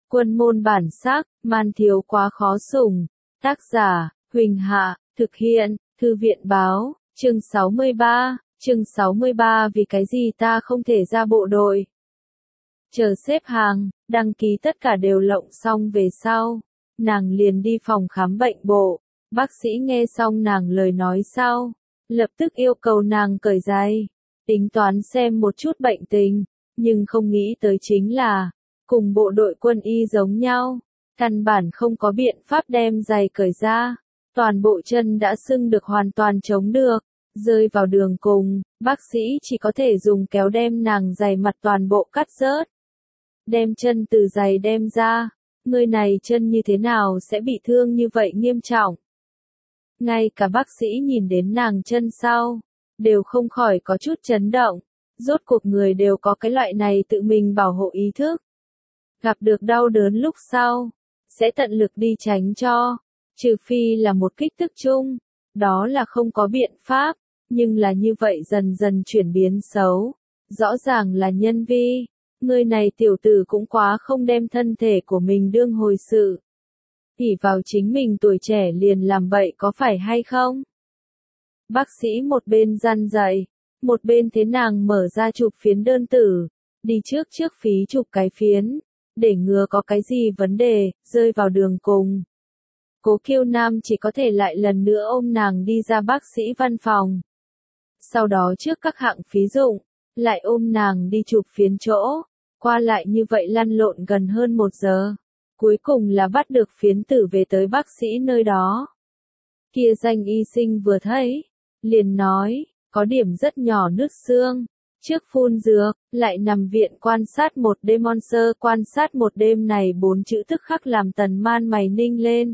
Quân môn bản sắc, man thiếu quá khó sủng. Tác giả, Huỳnh Hạ, thực hiện, Thư viện báo, chương 63, vì cái gì ta không thể ra bộ đội. Chờ xếp hàng, đăng ký tất cả đều lộng xong về sau, nàng liền đi phòng khám bệnh bộ. Bác sĩ nghe xong nàng lời nói sau, lập tức yêu cầu nàng cởi giày, tính toán xem một chút bệnh tình, nhưng không nghĩ tới chính là, cùng bộ đội quân y giống nhau, căn bản không có biện pháp đem giày cởi ra, toàn bộ chân đã sưng được hoàn toàn chống được, rơi vào đường cùng, bác sĩ chỉ có thể dùng kéo đem nàng giày mặt toàn bộ cắt rớt, đem chân từ giày đem ra, người này chân như thế nào sẽ bị thương như vậy nghiêm trọng. Ngay cả bác sĩ nhìn đến nàng chân sau, đều không khỏi có chút chấn động, rốt cuộc người đều có cái loại này tự mình bảo hộ ý thức. Gặp được đau đớn lúc sau, sẽ tận lực đi tránh cho, trừ phi là một kích thước chung, đó là không có biện pháp, nhưng là như vậy dần dần chuyển biến xấu, rõ ràng là nhân vi, người này tiểu tử cũng quá không đem thân thể của mình đương hồi sự. Ỷ vào chính mình tuổi trẻ liền làm bậy có phải hay không? Bác sĩ một bên răn dạy, một bên thế nàng mở ra chụp phiến đơn tử, đi trước phí chụp cái phiến, để ngừa có cái gì vấn đề, rơi vào đường cùng. Cố Kiêu Nam chỉ có thể lại lần nữa ôm nàng đi ra bác sĩ văn phòng. Sau đó trước các hạng phí dụng, lại ôm nàng đi chụp phiến chỗ, qua lại như vậy lăn lộn gần hơn 1 giờ. Cuối cùng là bắt được phiến tử về tới bác sĩ nơi đó. Kia danh y sinh vừa thấy, liền nói, có điểm rất nhỏ nứt xương, trước phun dược, lại nằm viện quan sát một đêm quan sát một đêm này 4 chữ tức khắc làm Tần Man mày ninh lên.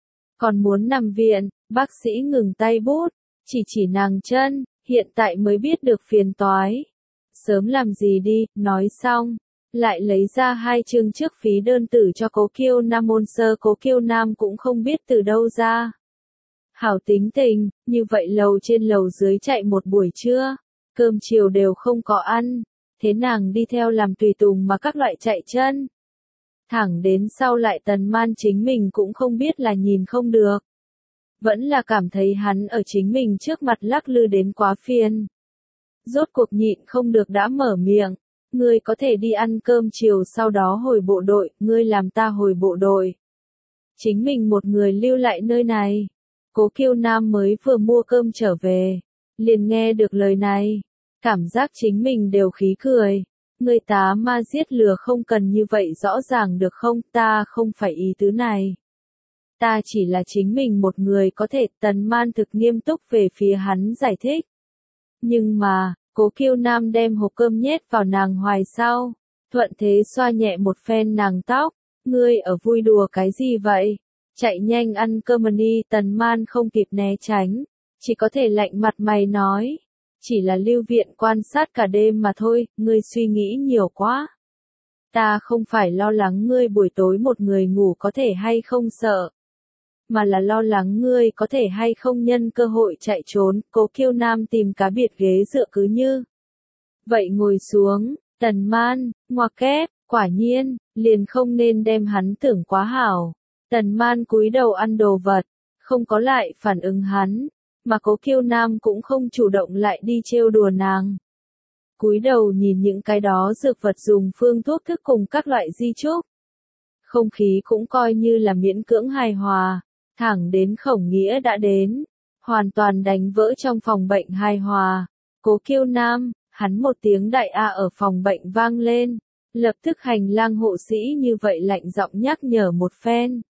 Còn muốn nằm viện, bác sĩ ngừng tay bút, chỉ nàng chân, hiện tại mới biết được phiền toái. Sớm làm gì đi, nói xong. Lại lấy ra 2 chương trước phí đơn tử cho Cố Kiêu Nam Cố Kiêu Nam cũng không biết từ đâu ra. Hảo tính tình, như vậy lầu trên lầu dưới chạy một buổi trưa, cơm chiều đều không có ăn, thế nàng đi theo làm tùy tùng mà các loại chạy chân. Thẳng đến sau lại Tần Man chính mình cũng không biết là nhìn không được. Vẫn là cảm thấy hắn ở chính mình trước mặt lắc lư đến quá phiền. Rốt cuộc nhịn không được đã mở miệng. Ngươi có thể đi ăn cơm chiều sau đó hồi bộ đội, ngươi làm ta hồi bộ đội. Chính mình một người lưu lại nơi này. Cố Kiêu Nam mới vừa mua cơm trở về, liền nghe được lời này, cảm giác chính mình đều khí cười. Ngươi tá ma giết lừa không cần như vậy rõ ràng được không, ta không phải ý tứ này. Ta chỉ là chính mình một người có thể. Tần Man thực nghiêm túc về phía hắn giải thích. Nhưng mà, Cố Kiêu Nam đem hộp cơm nhét vào nàng hoài sau, thuận thế xoa nhẹ một phen nàng tóc, ngươi ở vui đùa cái gì vậy? Chạy nhanh ăn cơm đi. Tần Man không kịp né tránh, chỉ có thể lạnh mặt mày nói, chỉ là lưu viện quan sát cả đêm mà thôi, ngươi suy nghĩ nhiều quá. Ta không phải lo lắng ngươi buổi tối một người ngủ có thể hay không sợ, mà là lo lắng ngươi có thể hay không nhân cơ hội chạy trốn. Cố Kiêu Nam tìm cá biệt ghế dựa cứ như vậy ngồi xuống. Tần Man, ngoặc kép, quả nhiên, liền không nên đem hắn tưởng quá hảo. Tần Man cúi đầu ăn đồ vật, không có lại phản ứng hắn, mà Cố Kiêu Nam cũng không chủ động lại đi trêu đùa nàng. Cúi đầu nhìn những cái đó dược vật dùng phương thuốc thức cùng các loại di chúc. Không khí cũng coi như là miễn cưỡng hài hòa. Thẳng đến Khổng Nghĩa đã đến, hoàn toàn đánh vỡ trong phòng bệnh hài hòa. Cố Kiêu Nam, hắn một tiếng đại A ở phòng bệnh vang lên, lập tức hành lang hộ sĩ như vậy lạnh giọng nhắc nhở một phen.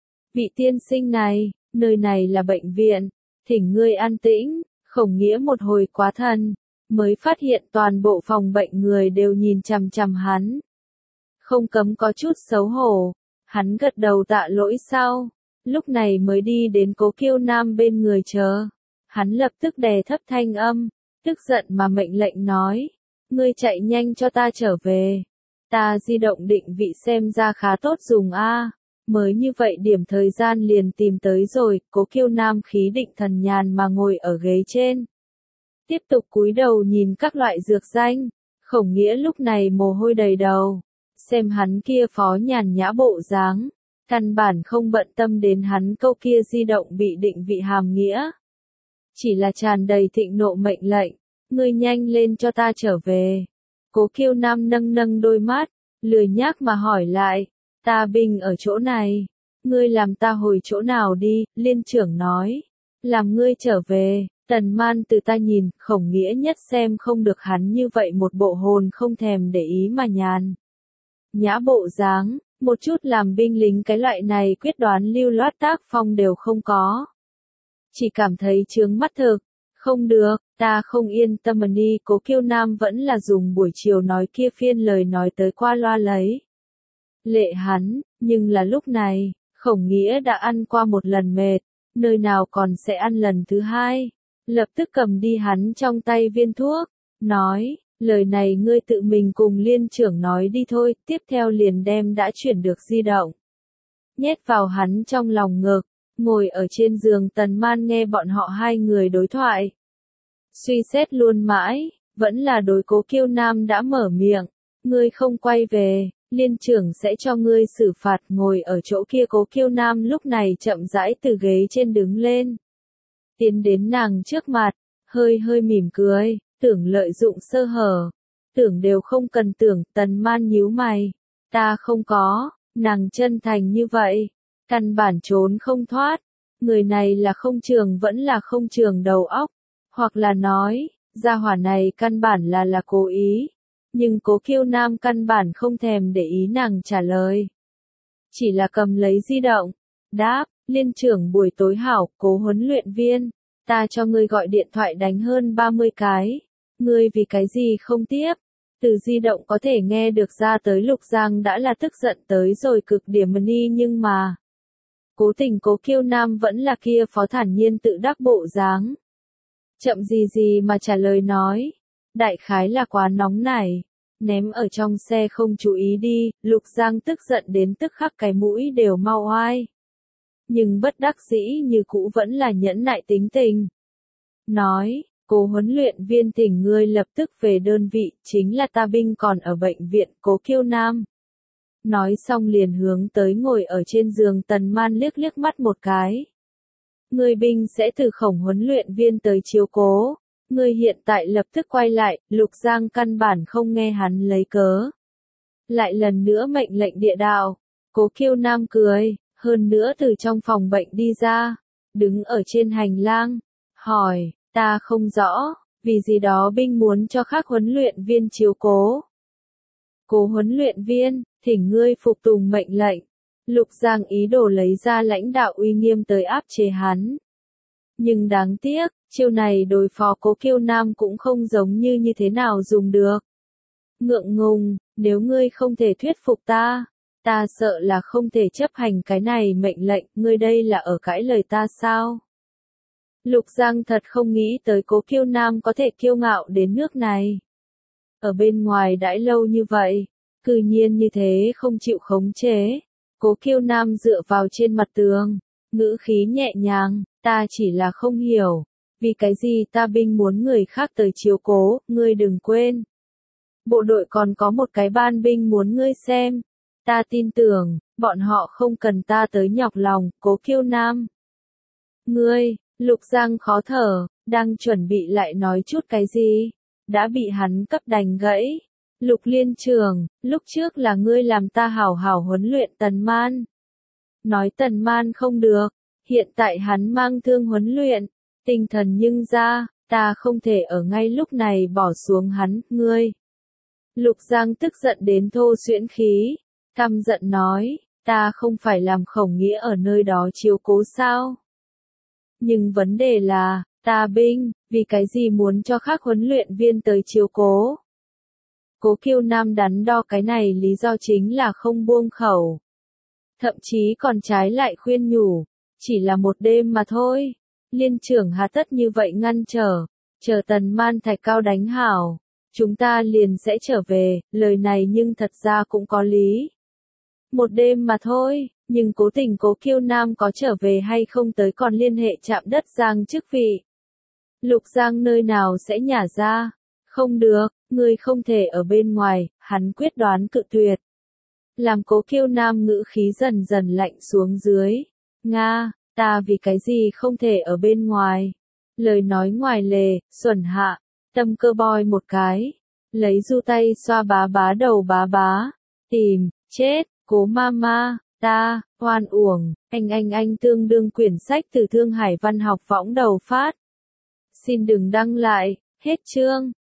Vị tiên sinh này, nơi này là bệnh viện, thỉnh ngươi an tĩnh. Khổng Nghĩa một hồi quá thần, mới phát hiện toàn bộ phòng bệnh người đều nhìn chằm chằm hắn. Không cấm có chút xấu hổ, hắn gật đầu tạ lỗi sau. Lúc này mới đi đến Cố Kiêu Nam bên người chờ. Hắn lập tức đè thấp thanh âm, tức giận mà mệnh lệnh nói. Ngươi chạy nhanh cho ta trở về. Ta di động định vị xem ra khá tốt dùng a. Mới như vậy điểm thời gian liền tìm tới rồi. Cố Kiêu Nam khí định thần nhàn mà ngồi ở ghế trên. Tiếp tục cúi đầu nhìn các loại dược danh. Khổng Nghĩa lúc này mồ hôi đầy đầu. Xem hắn kia phó nhàn nhã bộ dáng, căn bản không bận tâm đến hắn câu kia di động bị định vị hàm nghĩa. Chỉ là tràn đầy thịnh nộ mệnh lệnh, ngươi nhanh lên cho ta trở về. Cố Kiêu Nam nâng nâng đôi mắt, lười nhác mà hỏi lại, ta binh ở chỗ này, ngươi làm ta hồi chỗ nào đi, liên trưởng nói, làm ngươi trở về. Tần Man từ ta nhìn, Khổng Nghĩa nhất xem không được hắn như vậy một bộ hồn không thèm để ý mà nhàn nhã bộ dáng, một chút làm binh lính cái loại này quyết đoán lưu loát tác phong đều không có. Chỉ cảm thấy chướng mắt thực, không được, ta không yên tâm mà đi. Cố Kiêu Nam vẫn là dùng buổi chiều nói kia phiên lời nói tới qua loa lấy lệ hắn, nhưng là lúc này, Khổng Nghĩa đã ăn qua một lần mệt, nơi nào còn sẽ ăn lần thứ hai. Lập tức cầm đi hắn trong tay viên thuốc, nói, lời này ngươi tự mình cùng liên trưởng nói đi thôi, tiếp theo liền đem đã chuyển được di động. Nhét vào hắn trong lòng ngực, ngồi ở trên giường Tần Man nghe bọn họ hai người đối thoại. Suy xét luôn mãi, vẫn là đối Cố Kiêu Nam đã mở miệng, ngươi không quay về, liên trưởng sẽ cho ngươi xử phạt. Ngồi ở chỗ kia Cố Kiêu Nam lúc này chậm rãi từ ghế trên đứng lên. Tiến đến nàng trước mặt, hơi hơi mỉm cười, tưởng lợi dụng sơ hở. Tưởng đều không cần tưởng. Tần Man nhíu mày, ta không có, nàng chân thành như vậy, căn bản trốn không thoát. Người này là không trường vẫn là không trường đầu óc, hoặc là nói, gia hỏa này căn bản là cố ý. Nhưng Cố Kiêu Nam căn bản không thèm để ý nàng trả lời. Chỉ là cầm lấy di động, đáp, liên trưởng buổi tối hảo. Cố huấn luyện viên, ta cho ngươi gọi điện thoại đánh hơn 30 cái, ngươi vì cái gì không tiếp? Từ di động có thể nghe được ra tới Lục Giang đã là tức giận tới rồi cực điểm đi, nhưng mà cố tình Cố Kiêu Nam vẫn là kia phó thản nhiên tự đắc bộ dáng. Chậm gì gì mà trả lời nói, đại khái là quá nóng nảy, ném ở trong xe không chú ý đi. Lục Giang tức giận đến tức khắc cái mũi đều mau oai. Nhưng bất đắc dĩ như cũ vẫn là nhẫn nại tính tình. Nói, Cố huấn luyện viên thỉnh ngươi lập tức về đơn vị, chính là ta binh còn ở bệnh viện. Cố Kiêu Nam nói xong liền hướng tới ngồi ở trên giường Tần Man liếc liếc mắt một cái. Ngươi binh sẽ từ Khổng huấn luyện viên tới chiếu cố, ngươi hiện tại lập tức quay lại. Lục Giang căn bản không nghe hắn lấy cớ, lại lần nữa mệnh lệnh địa đạo. Cố Kiêu Nam cười, hơn nữa từ trong phòng bệnh đi ra, đứng ở trên hành lang, hỏi, ta không rõ, vì gì đó binh muốn cho khác huấn luyện viên chiếu cố. Cố huấn luyện viên, thỉnh ngươi phục tùng mệnh lệnh. Lục Giang ý đồ lấy ra lãnh đạo uy nghiêm tới áp chế hắn. Nhưng đáng tiếc, chiêu này đối phó Cố Kiêu Nam cũng không giống như thế nào dùng được. Ngượng ngùng, nếu ngươi không thể thuyết phục ta, ta sợ là không thể chấp hành cái này mệnh lệnh. Ngươi đây là ở cãi lời ta sao? Lục Giang thật không nghĩ tới Cố Kiêu Nam có thể kiêu ngạo đến nước này. Ở bên ngoài đãi lâu như vậy, cư nhiên như thế không chịu khống chế. Cố Kiêu Nam dựa vào trên mặt tường, ngữ khí nhẹ nhàng, ta chỉ là không hiểu, vì cái gì ta binh muốn người khác tới chiếu cố. Ngươi đừng quên, bộ đội còn có một cái ban binh muốn ngươi xem. Ta tin tưởng, bọn họ không cần ta tới nhọc lòng. Cố Kiêu Nam, ngươi, Lục Giang khó thở, đang chuẩn bị lại nói chút cái gì, đã bị hắn cấp đánh gãy. Lục liên trưởng, lúc trước là ngươi làm ta hảo hảo huấn luyện Tần Man. Nói Tần Man không được, hiện tại hắn mang thương huấn luyện, tinh thần nhưng ra, ta không thể ở ngay lúc này bỏ xuống hắn. Ngươi. Lục Giang tức giận đến thô xuyễn khí, căm giận nói, ta không phải làm Khổng Nghĩa ở nơi đó chiếu cố sao? Nhưng vấn đề là, ta binh, vì cái gì muốn cho khác huấn luyện viên tới chiếu cố? Cố Kiêu Nam đắn đo cái này lý do chính là không buông khẩu. Thậm chí còn trái lại khuyên nhủ, chỉ là một đêm mà thôi. Liên trưởng hà tất như vậy ngăn trở, chờ Tần Man thạch cao đánh hảo, chúng ta liền sẽ trở về. Lời này nhưng thật ra cũng có lý. Một đêm mà thôi, nhưng cố tình Cố Kiêu Nam có trở về hay không tới còn liên hệ chạm đất Giang chức vị. Lục Giang nơi nào sẽ nhả ra? Không được, ngươi không thể ở bên ngoài. Hắn quyết đoán cự tuyệt. Làm Cố Kiêu Nam ngữ khí dần dần lạnh xuống dưới. Nga, ta vì cái gì không thể ở bên ngoài. Lời nói ngoài lề, xuẩn hạ, tâm cơ boi một cái. Lấy du tay xoa bá bá đầu bá bá. Tìm, chết, Cố mama, ta, oan uổng, anh tương đương quyển sách từ Thương Hải Văn học võng đầu phát. Xin đừng đăng lại, hết chương.